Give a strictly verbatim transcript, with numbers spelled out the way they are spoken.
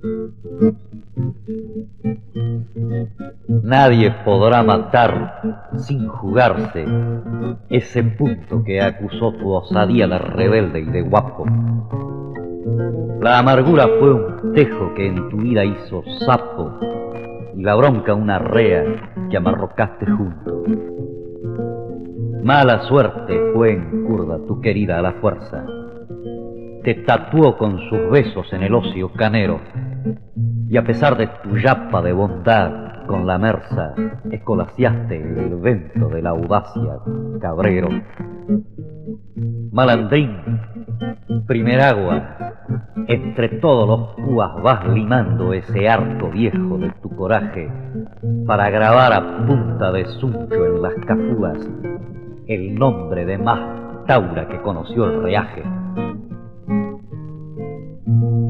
Nadie podrá matar sin jugarse ese punto que acusó tu osadía de rebelde y de guapo. La amargura fue un tejo que en tu vida hizo sapo y la bronca una rea que amarrocaste junto. Mala suerte fue en curda tu querida a la fuerza. Te tatuó con sus besos en el ocio canero y a pesar de tu yapa de bondad con la merza escolaciaste el vento de la audacia, cabrero. Malandrín, primer agua, entre todos los púas vas limando ese arco viejo de tu coraje para grabar a punta de suncho en las cafúas el nombre de más taura que conoció el reaje.